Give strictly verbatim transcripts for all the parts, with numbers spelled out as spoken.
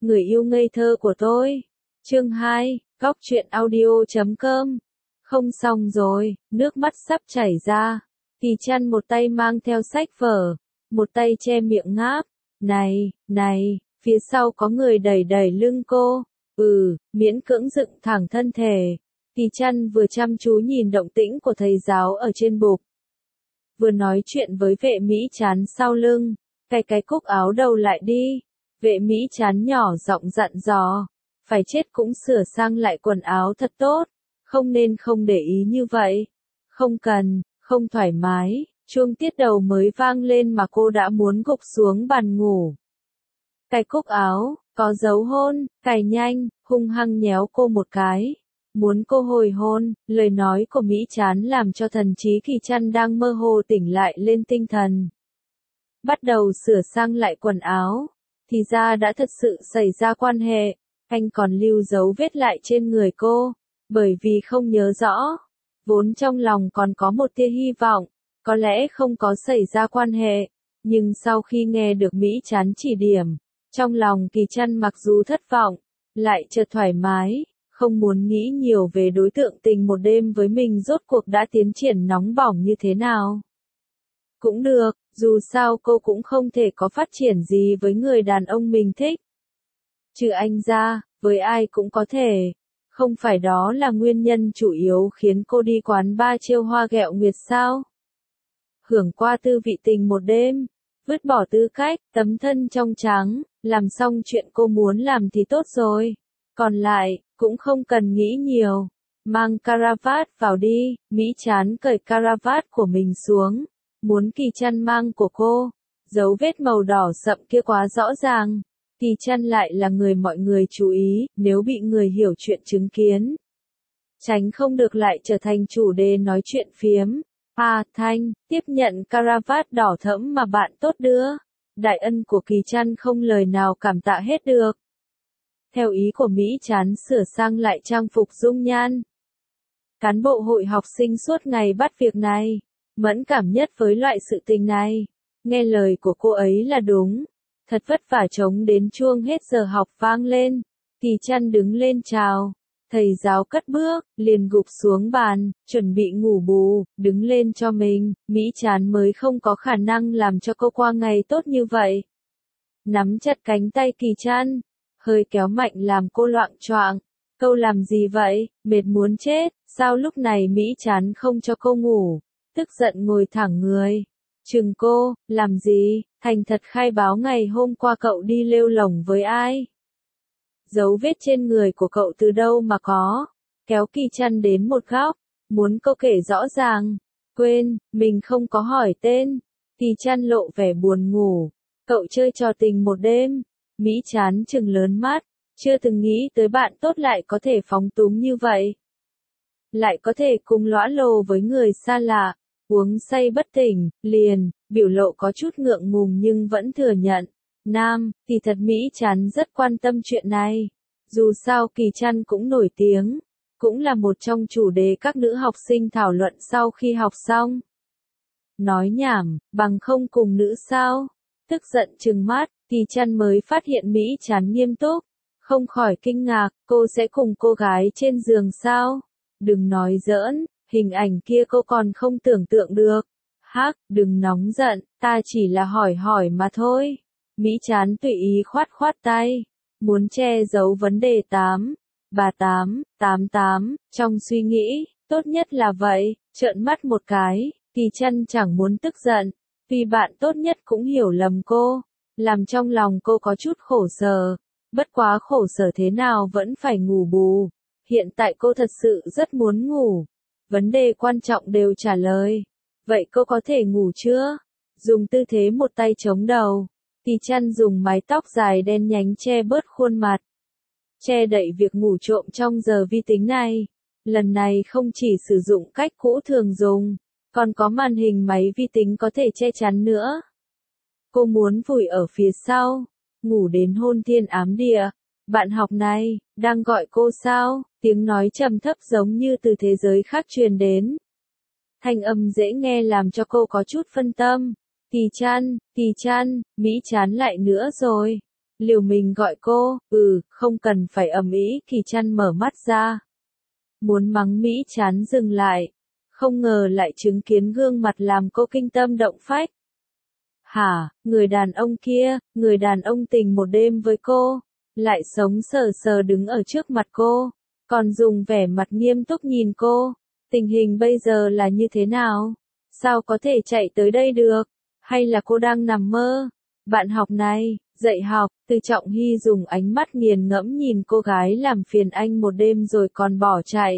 người yêu ngây thơ của tôi. Chương hai, góc truyện audio chấm com. Không xong rồi, nước mắt sắp chảy ra. Kỳ Chăn một tay mang theo sách vở, một tay che miệng ngáp. Này, này, phía sau có người đẩy đẩy lưng cô. Ừ, miễn cưỡng dựng thẳng thân thể. Kỳ Chăn vừa chăm chú nhìn động tĩnh của thầy giáo ở trên bục, vừa nói chuyện với Vệ Mỹ Chán sau lưng. Cái cái cúc áo đầu lại đi. Vệ Mỹ Chán nhỏ giọng dặn dò. Phải chết cũng sửa sang lại quần áo thật tốt. Không nên không để ý như vậy. Không cần, không thoải mái. Chuông tiết đầu mới vang lên mà cô đã muốn gục xuống bàn ngủ. Cái cúc áo, có dấu hôn, cài nhanh, hung hăng nhéo cô một cái. Muốn cô hồi hôn, lời nói của Mỹ Chán làm cho thần trí Kỳ Chăn đang mơ hồ tỉnh lại lên tinh thần. Bắt đầu sửa sang lại quần áo, thì ra đã thật sự xảy ra quan hệ, anh còn lưu dấu vết lại trên người cô, bởi vì không nhớ rõ. Vốn trong lòng còn có một tia hy vọng, có lẽ không có xảy ra quan hệ, nhưng sau khi nghe được Mỹ Chán chỉ điểm, trong lòng Kỳ Chăn mặc dù thất vọng, lại chợt thoải mái. Không muốn nghĩ nhiều về đối tượng tình một đêm với mình rốt cuộc đã tiến triển nóng bỏng như thế nào. Cũng được, dù sao cô cũng không thể có phát triển gì với người đàn ông mình thích. Trừ anh ra, với ai cũng có thể. Không phải đó là nguyên nhân chủ yếu khiến cô đi quán ba chiêu hoa ghẹo nguyệt sao? Hưởng qua tư vị tình một đêm, vứt bỏ tư cách, tấm thân trong trắng, làm xong chuyện cô muốn làm thì tốt rồi. Còn lại, cũng không cần nghĩ nhiều. Mang caravat vào đi. Mỹ Chán cởi caravat của mình xuống. Muốn Kỳ Chăn mang của cô. Dấu vết màu đỏ sậm kia quá rõ ràng. Kỳ Chăn lại là người mọi người chú ý, nếu bị người hiểu chuyện chứng kiến. Tránh không được lại trở thành chủ đề nói chuyện phiếm. À, Thanh, tiếp nhận caravat đỏ thẫm mà bạn tốt đưa. Đại ân của Kỳ Chăn không lời nào cảm tạ hết được. Theo ý của Mỹ Chán sửa sang lại trang phục dung nhan. Cán bộ hội học sinh suốt ngày bắt việc này, mẫn cảm nhất với loại sự tình này. Nghe lời của cô ấy là đúng. Thật vất vả chống đến chuông hết giờ học vang lên. Kỳ Chăn đứng lên chào. Thầy giáo cất bước, liền gục xuống bàn, chuẩn bị ngủ bù, đứng lên cho mình. Mỹ Chán mới không có khả năng làm cho cô qua ngày tốt như vậy. Nắm chặt cánh tay Kỳ Chăn, hơi kéo mạnh làm cô loạng choạng. Câu làm gì vậy, mệt muốn chết, sao lúc này Mỹ Chán không cho cô ngủ, tức giận ngồi thẳng người. Chừng cô, làm gì, thành thật khai báo ngày hôm qua cậu đi lêu lổng với ai. Dấu vết trên người của cậu từ đâu mà có, kéo Kỳ Chăn đến một góc, muốn cô kể rõ ràng. Quên, mình không có hỏi tên. Kỳ Chăn lộ vẻ buồn ngủ, cậu chơi trò tình một đêm. Mỹ Chán trừng lớn mắt, chưa từng nghĩ tới bạn tốt lại có thể phóng túng như vậy. Lại có thể cùng lõa lồ với người xa lạ, uống say bất tỉnh, liền, biểu lộ có chút ngượng ngùng nhưng vẫn thừa nhận. Nam, thì thật Mỹ Chán rất quan tâm chuyện này. Dù sao Kỳ Chăn cũng nổi tiếng, cũng là một trong chủ đề các nữ học sinh thảo luận sau khi học xong. Nói nhảm, bằng không cùng nữ sao? Tức giận trừng mắt. Kỳ Chăn mới phát hiện Mỹ Chán nghiêm túc, không khỏi kinh ngạc, cô sẽ cùng cô gái trên giường sao? Đừng nói giỡn, hình ảnh kia cô còn không tưởng tượng được. Hắc, đừng nóng giận, ta chỉ là hỏi hỏi mà thôi. Mỹ Chán tùy ý khoát khoát tay, muốn che giấu vấn đề tám, bà tám, tám tám, trong suy nghĩ, tốt nhất là vậy, trợn mắt một cái, Kỳ Chăn chẳng muốn tức giận, vì bạn tốt nhất cũng hiểu lầm cô. Làm trong lòng cô có chút khổ sở, bất quá khổ sở thế nào vẫn phải ngủ bù. Hiện tại cô thật sự rất muốn ngủ. Vấn đề quan trọng đều trả lời. Vậy cô có thể ngủ chưa? Dùng tư thế một tay chống đầu. Kỳ Chăn dùng mái tóc dài đen nhánh che bớt khuôn mặt. Che đậy việc ngủ trộm trong giờ vi tính này. Lần này không chỉ sử dụng cách cũ thường dùng, còn có màn hình máy vi tính có thể che chắn nữa. Cô muốn vùi ở phía sau, ngủ đến hôn thiên ám địa. Bạn học này, đang gọi cô sao? Tiếng nói trầm thấp giống như từ thế giới khác truyền đến. Thanh âm dễ nghe làm cho cô có chút phân tâm. Kỳ Chăn, Kỳ Chăn, Mỹ Chán lại nữa rồi. liều mình gọi cô, ừ, không cần phải ầm ĩ. Kỳ Trăn mở mắt ra. Muốn mắng Mỹ chán dừng lại. Không ngờ lại chứng kiến gương mặt làm cô kinh tâm động phách. Hả, người đàn ông kia, người đàn ông tình một đêm với cô, lại sống sờ sờ đứng ở trước mặt cô, còn dùng vẻ mặt nghiêm túc nhìn cô. Tình hình bây giờ là như thế nào? Sao có thể chạy tới đây được? Hay là cô đang nằm mơ? Bạn học này, dạy học, Từ Trọng Hy dùng ánh mắt nghiền ngẫm nhìn cô gái làm phiền anh một đêm rồi còn bỏ chạy.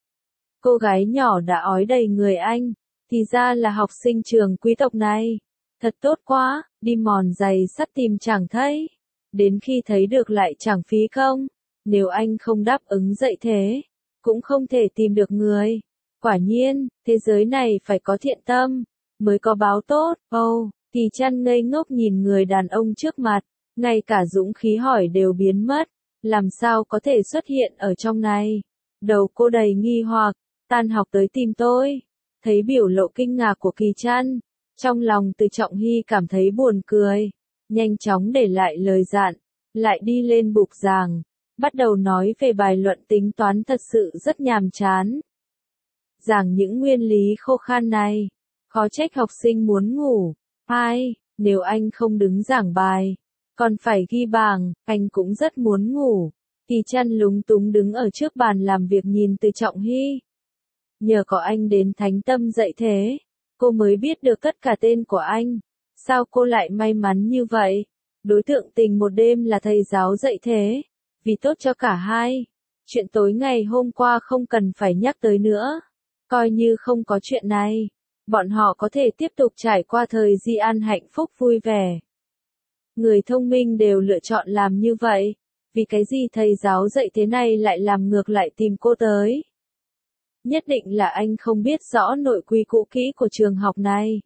Cô gái nhỏ đã ói đầy người anh, thì ra là học sinh trường quý tộc này. Thật tốt quá, đi mòn giày sắt tìm chẳng thấy. Đến khi thấy được lại chẳng phí công. Nếu anh không đáp ứng dạy thế, cũng không thể tìm được người. Quả nhiên, thế giới này phải có thiện tâm, mới có báo tốt. Ồ, oh, Kỳ Trăn ngây ngốc nhìn người đàn ông trước mặt, ngay cả dũng khí hỏi đều biến mất. Làm sao có thể xuất hiện ở trong này? Đầu cô đầy nghi hoặc, tan học tới tìm tôi. Thấy biểu lộ kinh ngạc của Kỳ Trăn, trong lòng Từ Trọng Hy cảm thấy buồn cười, nhanh chóng để lại lời dặn, lại đi lên bục giảng, bắt đầu nói về bài luận tính toán thật sự rất nhàm chán. Giảng những nguyên lý khô khan này, khó trách học sinh muốn ngủ. Ai, nếu anh không đứng giảng bài, còn phải ghi bảng, anh cũng rất muốn ngủ. Kỳ Trăn lúng túng đứng ở trước bàn làm việc nhìn Từ Trọng Hy. Nhờ có anh đến Thánh Tâm dạy thế, cô mới biết được tất cả tên của anh. Sao cô lại may mắn như vậy? Đối tượng tình một đêm là thầy giáo dạy thế, vì tốt cho cả hai. Chuyện tối ngày hôm qua không cần phải nhắc tới nữa. Coi như không có chuyện này, bọn họ có thể tiếp tục trải qua thời di an hạnh phúc vui vẻ. Người thông minh đều lựa chọn làm như vậy. Vì cái gì thầy giáo dạy thế này lại làm ngược lại tìm cô tới? Nhất định là anh không biết rõ nội quy cũ kỹ của trường học này.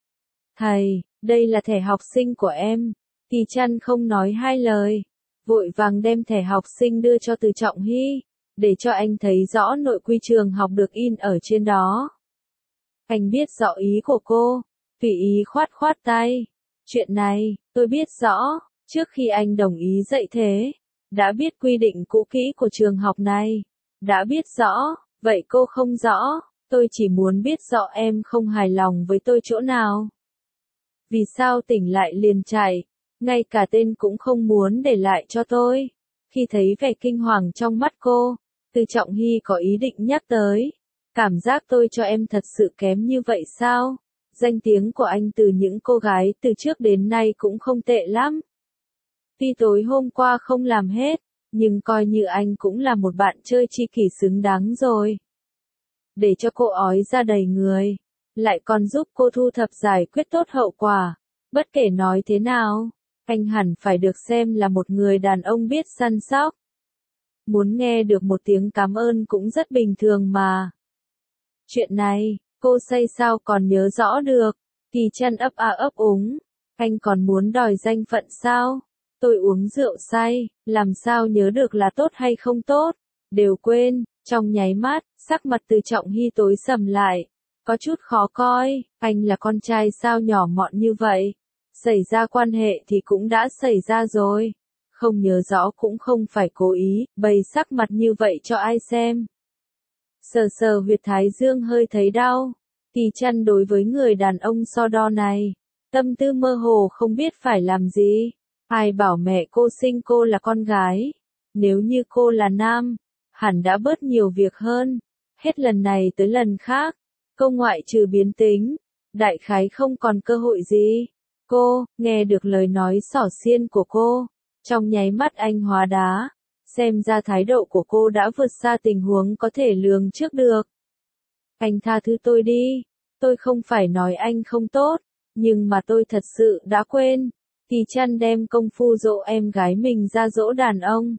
Thầy, đây là thẻ học sinh của em. Kỳ Trăn không nói hai lời, vội vàng đem thẻ học sinh đưa cho Từ Trọng Hy, để cho anh thấy rõ nội quy trường học được in ở trên đó. Anh biết rõ ý của cô, tùy ý khoát khoát tay. Chuyện này, tôi biết rõ, trước khi anh đồng ý dạy thế, đã biết quy định cũ kỹ của trường học này. Đã biết rõ, vậy cô không rõ, tôi chỉ muốn biết rõ em không hài lòng với tôi chỗ nào. Vì sao tỉnh lại liền chạy, ngay cả tên cũng không muốn để lại cho tôi. Khi thấy vẻ kinh hoàng trong mắt cô, Từ Trọng Hy có ý định nhắc tới. Cảm giác tôi cho em thật sự kém như vậy sao? Danh tiếng của anh từ những cô gái từ trước đến nay cũng không tệ lắm. Tuy tối hôm qua không làm hết, nhưng coi như anh cũng là một bạn chơi tri kỷ xứng đáng rồi. Để cho cô ói ra đầy người, lại còn giúp cô thu thập giải quyết tốt hậu quả. Bất kể nói thế nào, anh hẳn phải được xem là một người đàn ông biết săn sóc. Muốn nghe được một tiếng cảm ơn cũng rất bình thường mà. Chuyện này, cô say sao còn nhớ rõ được? Kỳ Trăn ấp a ấp úng. Anh còn muốn đòi danh phận sao? Tôi uống rượu say, làm sao nhớ được là tốt hay không tốt? Đều quên. Trong nháy mắt, sắc mặt Từ Trọng Hy tối sầm lại. Có chút khó coi, anh là con trai sao nhỏ mọn như vậy? Xảy ra quan hệ thì cũng đã xảy ra rồi. Không nhớ rõ cũng không phải cố ý, bày sắc mặt như vậy cho ai xem. Sờ sờ huyệt thái dương hơi thấy đau. Kỳ Trăn đối với người đàn ông so đo này, tâm tư mơ hồ không biết phải làm gì. Ai bảo mẹ cô sinh cô là con gái? Nếu như cô là nam, hẳn đã bớt nhiều việc hơn. Hết lần này tới lần khác, cô ngoại trừ biến tính, đại khái không còn cơ hội gì. Cô, nghe được lời nói xỏ xiên của cô, trong nháy mắt anh hóa đá. Xem ra thái độ của cô đã vượt xa tình huống có thể lường trước được. Anh tha thứ tôi đi, tôi không phải nói anh không tốt, nhưng mà tôi thật sự đã quên. Kỳ Trăn đem công phu dỗ em gái mình ra dỗ đàn ông.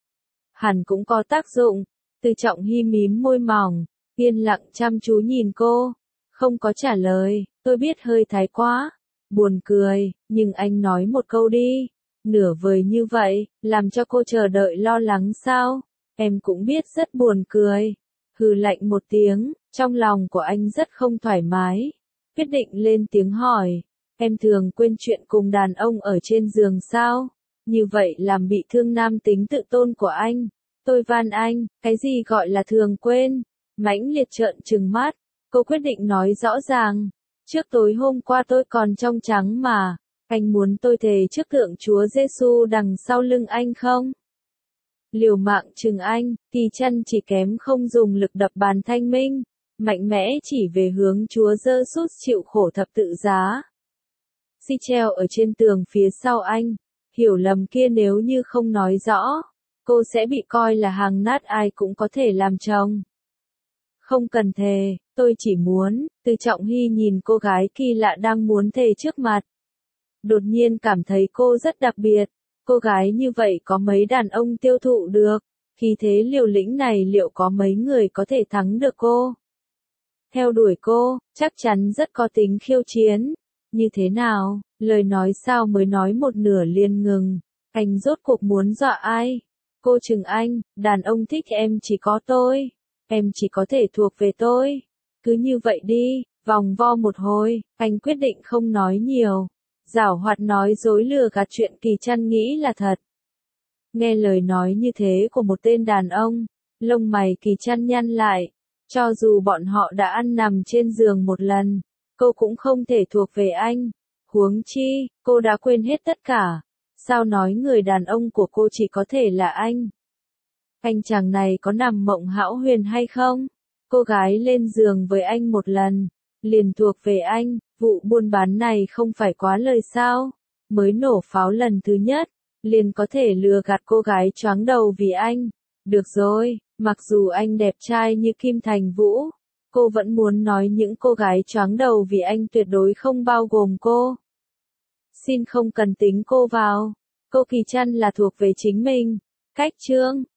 Hẳn cũng có tác dụng. Từ Trọng Hy mím môi mỏng, yên lặng chăm chú nhìn cô, không có trả lời. Tôi biết hơi thái quá, buồn cười, nhưng anh nói một câu đi. Nửa vời như vậy, làm cho cô chờ đợi lo lắng sao? Em cũng biết rất buồn cười. Hừ lạnh một tiếng, trong lòng của anh rất không thoải mái. Quyết định lên tiếng hỏi, em thường quên chuyện cùng đàn ông ở trên giường sao? Như vậy làm bị thương nam tính tự tôn của anh. Tôi van anh, cái gì gọi là thường quên? Mãnh liệt trợn trừng mắt, cô quyết định nói rõ ràng. Trước tối hôm qua tôi còn trong trắng mà, anh muốn tôi thề trước tượng Chúa Giêsu đằng sau lưng anh không? Liều mạng chừng anh, Kỳ Chân chỉ kém không dùng lực đập bàn thanh minh, mạnh mẽ chỉ về hướng Chúa Giêsu chịu khổ thập tự giá. Si treo ở trên tường phía sau anh, hiểu lầm kia nếu như không nói rõ, cô sẽ bị coi là hàng nát ai cũng có thể làm chồng. Không cần thề, tôi chỉ muốn, Từ Trọng Hy nhìn cô gái kỳ lạ đang muốn thề trước mặt. Đột nhiên cảm thấy cô rất đặc biệt, cô gái như vậy có mấy đàn ông tiêu thụ được, khí thế liều lĩnh này liệu có mấy người có thể thắng được cô? Theo đuổi cô, chắc chắn rất có tính khiêu chiến. Như thế nào, lời nói sao mới nói một nửa liền ngừng, anh rốt cuộc muốn dọa ai? Cô chừng anh, đàn ông thích em chỉ có tôi, em chỉ có thể thuộc về tôi. Cứ như vậy đi, vòng vo một hồi, anh quyết định không nói nhiều. Giảo hoạt nói dối lừa gạt chuyện Kỳ Chân nghĩ là thật. Nghe lời nói như thế của một tên đàn ông, lông mày Kỳ Chân nhăn lại. Cho dù bọn họ đã ăn nằm trên giường một lần, cô cũng không thể thuộc về anh. Huống chi, cô đã quên hết tất cả. Sao nói người đàn ông của cô chỉ có thể là anh? Anh chàng này có nằm mộng hão huyền hay không? Cô gái lên giường với anh một lần, liền thuộc về anh, vụ buôn bán này không phải quá lời sao? Mới nổ pháo lần thứ nhất, liền có thể lừa gạt cô gái choáng đầu vì anh. Được rồi, mặc dù anh đẹp trai như Kim Thành Vũ, cô vẫn muốn nói những cô gái choáng đầu vì anh tuyệt đối không bao gồm cô. Xin không cần tính cô vào, cô Kỳ Chân là thuộc về chính mình. Cách chương